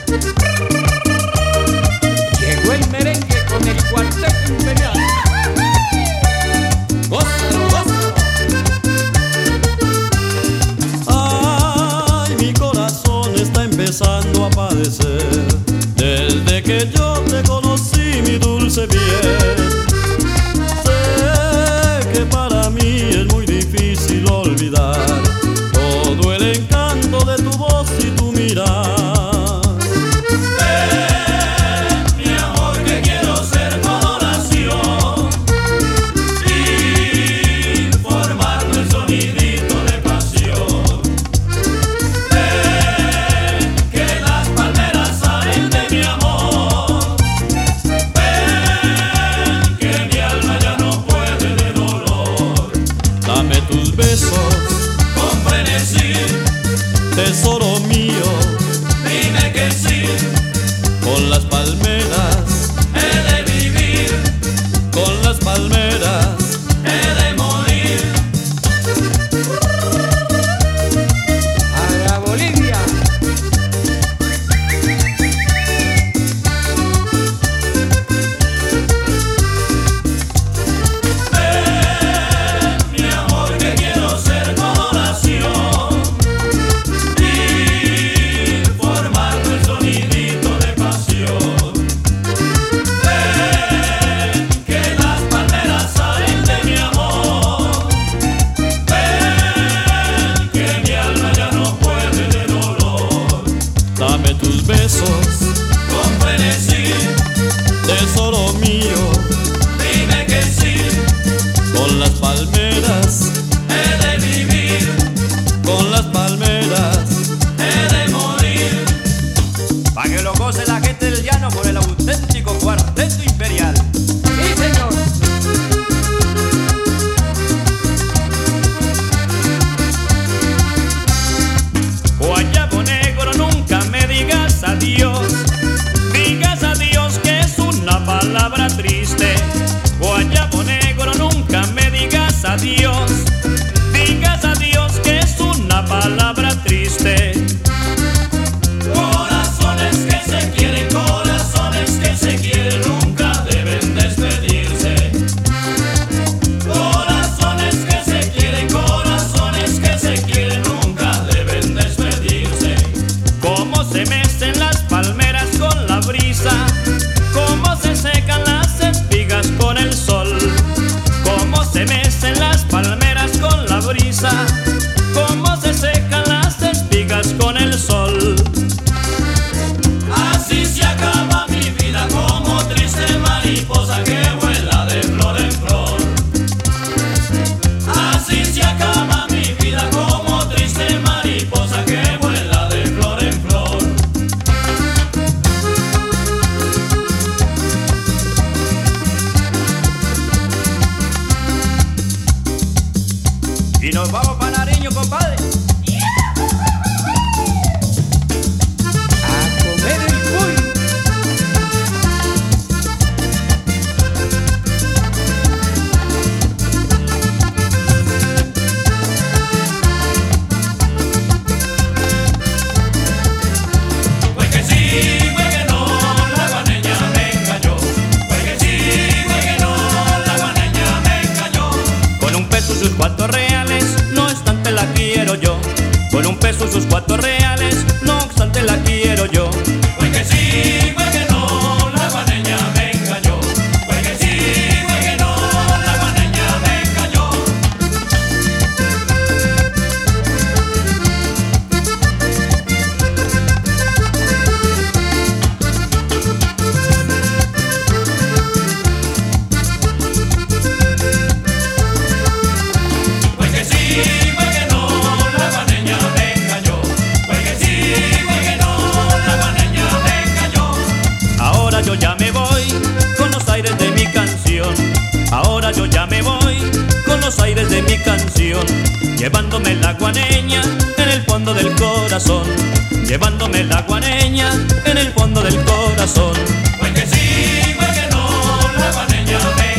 Llegó el merengue con el cuarteto imperial. ¡Gózalo, gózalo! Ay, mi corazón está empezando a padecer. Desde que yo te conocí, mi dulce bien. Sé que para mí es muy difícil olvidar todo el encanto de tu voz y tu mirar. Dame tus besos con frenesí, tesoro mío, dime que sí, con las palmeras he de vivir, con las palmeras he de morir. ¡Para Bolivia! Dame tus besos Con frenesí, tesoro mío, dime que sí, con las palmeras he de vivir, con las palmeras he de morir. Pa' que lo goce la gente del llano con el auténtico cuarteto imperial. ¡Sí, señor! Guayabo negro, nunca me digas adiós. Digas adiós que es una palabra triste. Guayabo negro, nunca me digas adiós. Digas adiós que es una palabra triste. Corazones que se quieren, nunca deben despedirse. Corazones que se quieren, nunca deben despedirse. Cómo se mecen las palmeras con la brisa, cómo se secan las espigas con el sol. Cómo se mecen las palmeras con la brisa, cómo se secan las espigas con el sol. Así se acaba mi vida como triste mariposa que vuela de flor en flor. Así se acaba mi vida como triste mariposa que vuela de flor en flor. Y nos vamos para Nariño, compadre. ¡A comer el cuy! Fue que sí, fue que no, la guaneña me engañó. Fue que sí, fue que no, la guaneña me engañó. Con un peso y sus 4 reales, no obstante la quiero yo. Con un peso y sus 4 reales, no obstante la quiero yo. Fue que sí, fue que no, la guaneña me engañó. Fue que sí, fue que no, la guaneña me engañó. Fue que sí, fue que no, la guaneña me engañó. Fue que sí, fue que no, la guaneña me engañó. Ahora yo ya me voy con los aires de mi canción. Ahora yo ya me voy con los aires de mi canción. Llevándome la guaneña en el fondo del corazón. Llevándome la guaneña en el fondo del corazón. Fue que sí, fue que no, la guaneña me